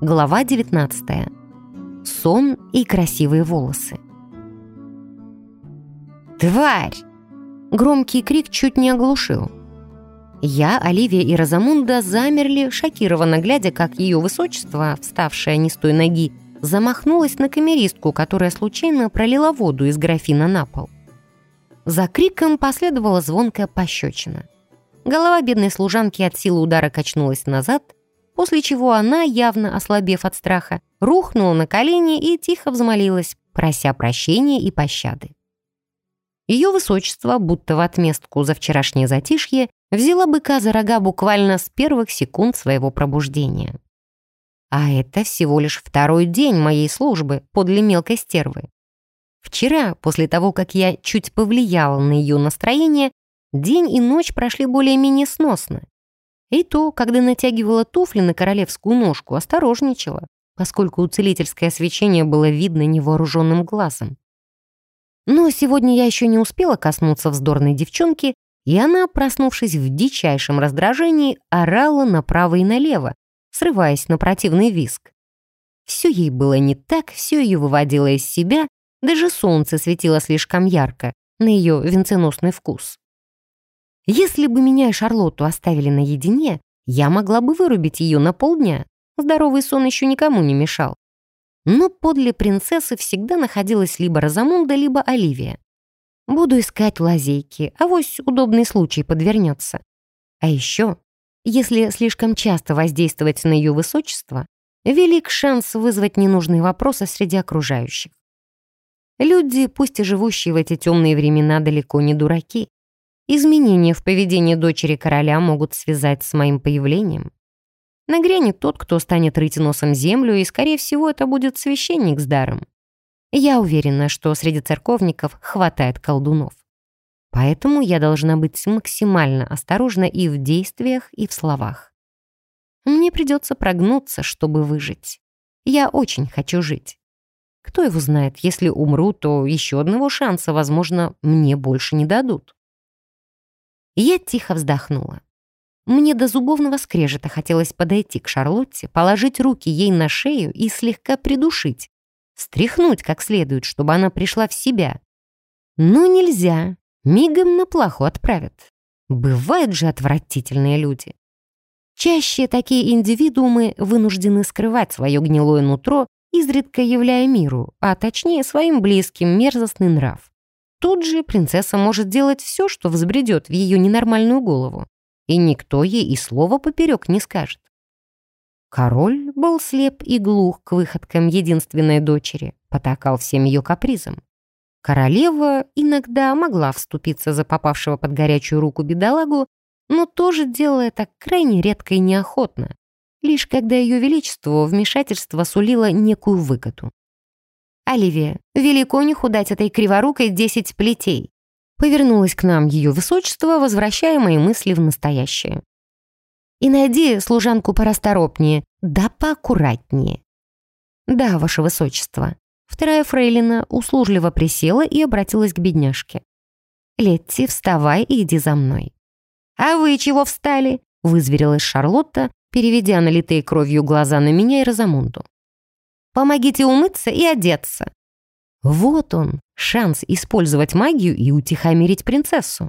Глава 19. Сон и красивые волосы. «Тварь!» Громкий крик чуть не оглушил. Я, Оливия и Розамунда замерли, шокированно глядя, как ее высочество, вставшая не с той ноги, замахнулась на камеристку, которая случайно пролила воду из графина на пол. За криком последовала звонкая пощечина. Голова бедной служанки от силы удара качнулась назад, после чего она, явно ослабев от страха, рухнула на колени и тихо взмолилась, прося прощения и пощады. Ее высочество, будто в отместку за вчерашнее затишье, взяла быка за рога буквально с первых секунд своего пробуждения. А это всего лишь второй день моей службы подле мелкой стервы. Вчера, после того, как я чуть повлияла на ее настроение, день и ночь прошли более-менее сносно. И то, когда натягивала туфли на королевскую ножку, осторожничала, поскольку целительское свечение было видно невооруженным глазом. Но сегодня я еще не успела коснуться вздорной девчонки, и она, проснувшись в дичайшем раздражении, орала направо и налево, срываясь на противный визг. Все ей было не так, все ее выводило из себя, даже солнце светило слишком ярко, на ее венценосный вкус. Если бы меня и Шарлотту оставили наедине, я могла бы вырубить ее на полдня. Здоровый сон еще никому не мешал. Но подле принцессы всегда находилась либо Розамунда, либо Оливия. Буду искать лазейки, авось удобный случай подвернется. А еще, если слишком часто воздействовать на ее высочество, велик шанс вызвать ненужные вопросы среди окружающих. Люди, пусть и живущие в эти темные времена, далеко не дураки. Изменения в поведении дочери короля могут связать с моим появлением. Нагрянет тот, кто станет рыть носом землю, и, скорее всего, это будет священник с даром. Я уверена, что среди церковников хватает колдунов. Поэтому я должна быть максимально осторожна и в действиях, и в словах. Мне придется прогнуться, чтобы выжить. Я очень хочу жить. Кто его знает, если умру, то еще одного шанса, возможно, мне больше не дадут. Я тихо вздохнула. Мне до зубовного скрежета хотелось подойти к Шарлотте, положить руки ей на шею и слегка придушить, стряхнуть как следует, чтобы она пришла в себя. Но нельзя, мигом на плаху отправят. Бывают же отвратительные люди. Чаще такие индивидуумы вынуждены скрывать свое гнилое нутро, изредка являя миру, а точнее своим близким, мерзостный нрав. Тут же принцесса может делать все, что взбредет в ее ненормальную голову, и никто ей и слова поперек не скажет. Король был слеп и глух к выходкам единственной дочери, потакал всем ее капризам. Королева иногда могла вступиться за попавшего под горячую руку бедолагу, но тоже делала это крайне редко и неохотно, лишь когда ее величеству вмешательство сулило некую выгоду. «Оливия, велико не худать этой криворукой 10 плетей», повернулась к нам ее высочество, возвращая мои мысли в настоящее. «И найди служанку порасторопнее, да поаккуратнее». «Да, ваше высочество». Вторая фрейлина услужливо присела и обратилась к бедняжке. «Летти, вставай и иди за мной». «А вы чего встали?» — вызверилась Шарлотта, переведя налитые кровью глаза на меня и Розамунду. «Помогите умыться и одеться». Вот он, шанс использовать магию и утихомирить принцессу.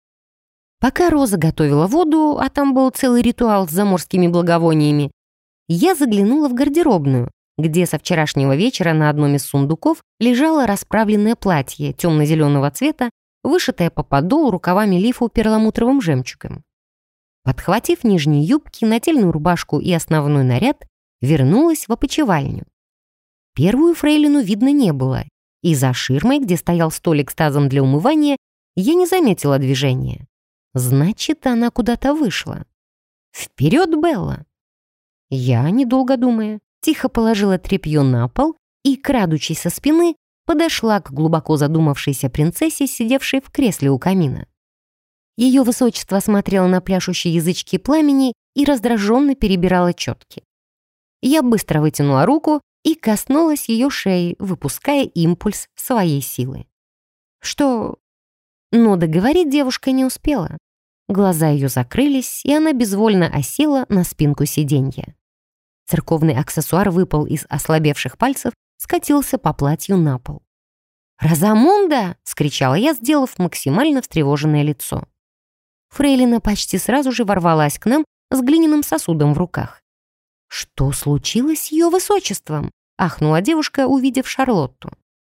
Пока Роза готовила воду, а там был целый ритуал с заморскими благовониями, я заглянула в гардеробную, где со вчерашнего вечера на одном из сундуков лежало расправленное платье темно-зеленого цвета, вышитое по подолу рукавами лифу перламутровым жемчугом. Подхватив нижние юбки, нательную рубашку и основной наряд, вернулась в опочивальню. Первую фрейлину видно не было, и за ширмой, где стоял столик с тазом для умывания, я не заметила движения. Значит, она куда-то вышла. Вперед, Белла! Я, недолго думая, тихо положила тряпье на пол и, крадучись со спины, подошла к глубоко задумавшейся принцессе, сидевшей в кресле у камина. Ее высочество смотрело на пляшущие язычки пламени и раздраженно перебирала четки. Я быстро вытянула руку и коснулась ее шеи, выпуская импульс своей силы. Что? Но договорить девушка не успела. Глаза ее закрылись, и она безвольно осела на спинку сиденья. Церковный аксессуар выпал из ослабевших пальцев, скатился по платью на пол. «Розамунда!» — скричала я, сделав максимально встревоженное лицо. Фрейлина почти сразу же ворвалась к нам с глиняным сосудом в руках. «Что случилось с ее высочеством?» — ахнула девушка, увидев Шарлотту.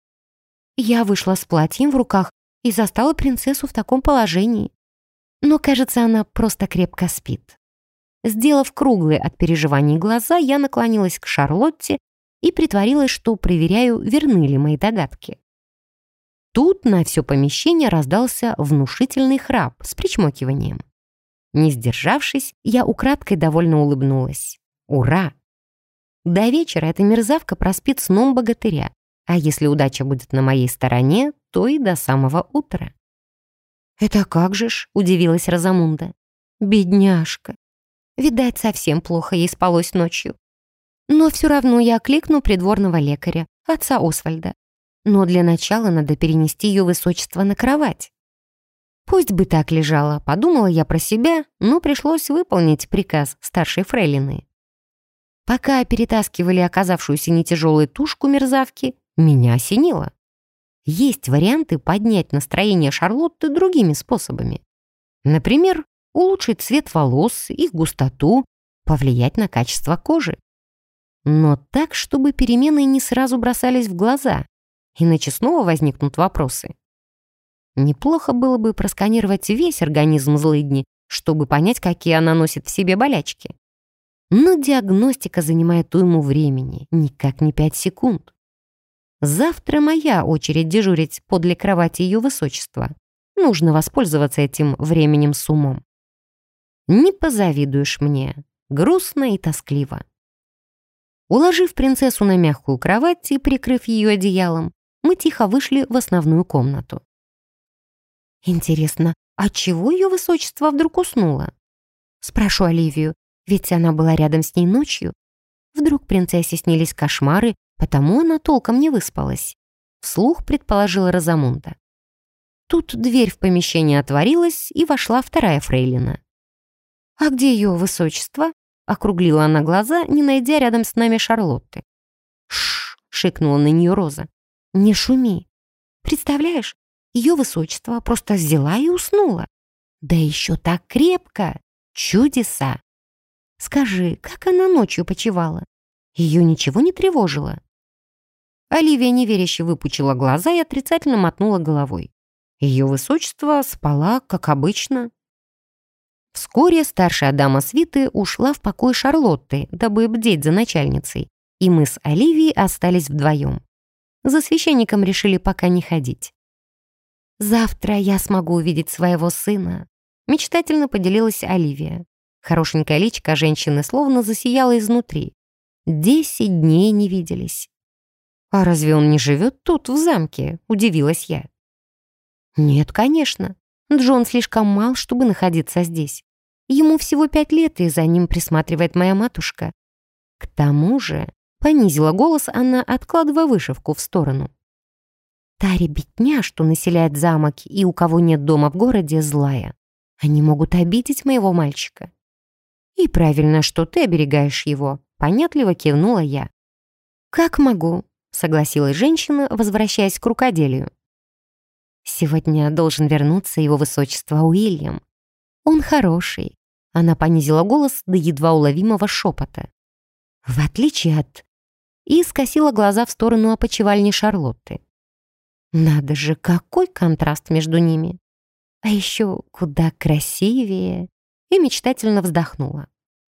Я вышла с платьем в руках и застала принцессу в таком положении. Но, кажется, она просто крепко спит. Сделав круглые от переживаний глаза, я наклонилась к Шарлотте и притворилась, что проверяю, верны ли мои догадки. Тут на все помещение раздался внушительный храп с причмокиванием. Не сдержавшись, я украдкой довольно улыбнулась. Ура! До вечера эта мерзавка проспит сном богатыря, а если удача будет на моей стороне, то и до самого утра. «Это как же ж?» — удивилась Розамунда. «Бедняжка! Видать, совсем плохо ей спалось ночью. Но все равно я окликну придворного лекаря, отца Освальда. Но для начала надо перенести ее высочество на кровать». Пусть бы так лежала, подумала я про себя, но пришлось выполнить приказ старшей фрейлины. Пока перетаскивали оказавшуюся нетяжелой тушку мерзавки, меня осенило. Есть варианты поднять настроение Шарлотты другими способами. Например, улучшить цвет волос, их густоту, повлиять на качество кожи. Но так, чтобы перемены не сразу бросались в глаза, иначе снова возникнут вопросы. Неплохо было бы просканировать весь организм злыдни, чтобы понять, какие она носит в себе болячки. Но диагностика занимает уйму времени, никак не 5 секунд. Завтра моя очередь дежурить подле кровати ее высочества. Нужно воспользоваться этим временем с умом. Не позавидуешь мне. Грустно и тоскливо. Уложив принцессу на мягкую кровать и прикрыв ее одеялом, мы тихо вышли в основную комнату. Интересно, отчего ее высочество вдруг уснуло? Спрошу Оливию, ведь она была рядом с ней ночью. Вдруг принцессе снились кошмары, потому она толком не выспалась. Вслух предположила Розамунда. Тут дверь в помещение отворилась, и вошла вторая фрейлина. «А где ее высочество?» — округлила она глаза, не найдя рядом с нами Шарлотты. «Шш!» — шикнула на нее Роза. «Не шуми. Представляешь, ее высочество просто взяла и уснула. Да еще так крепко! Чудеса! Скажи, как она ночью почивала? Ее ничего не тревожило?» Оливия неверяще выпучила глаза и отрицательно мотнула головой. Ее высочество спала, как обычно. Вскоре старшая дама свиты ушла в покой Шарлотты, дабы бдеть за начальницей, и мы с Оливией остались вдвоем. За священником решили пока не ходить. «Завтра я смогу увидеть своего сына», — мечтательно поделилась Оливия. Хорошенькая личка женщины словно засияла изнутри. 10 дней не виделись. «А разве он не живет тут, в замке?» — удивилась я. «Нет, конечно. Джон слишком мал, чтобы находиться здесь. Ему всего 5 лет, и за ним присматривает моя матушка. К тому же», — понизила голос она, откладывая вышивку в сторону, «та ребятня, что населяет замок и у кого нет дома в городе, злая. Они могут обидеть моего мальчика». «И правильно, что ты оберегаешь его», — понятливо кивнула я. «Как могу», — согласилась женщина, возвращаясь к рукоделию. «Сегодня должен вернуться его высочество Уильям. Он хороший». Она понизила голос до едва уловимого шепота. «В отличие от...» И скосила глаза в сторону опочивальни Шарлотты. «Надо же, какой контраст между ними! А еще куда красивее!» И мечтательно вздохнула.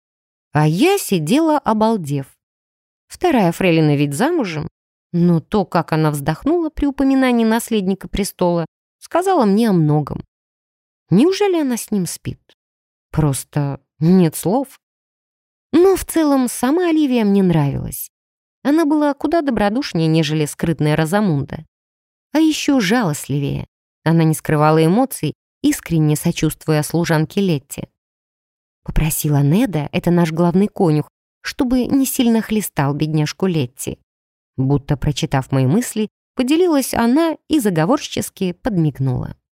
А я сидела, обалдев. Вторая фрейлина ведь замужем, но то, как она вздохнула при упоминании наследника престола, сказала мне о многом. Неужели она с ним спит? Просто нет слов. Но в целом сама Оливия мне нравилась. Она была куда добродушнее, нежели скрытная Розамунда. А еще жалостливее. Она не скрывала эмоций, искренне сочувствуя служанке Летти. Попросила Неда, это наш главный конюх, чтобы не сильно хлестал бедняжку Летти. Будто, прочитав мои мысли, поделилась она и заговорчески подмигнула.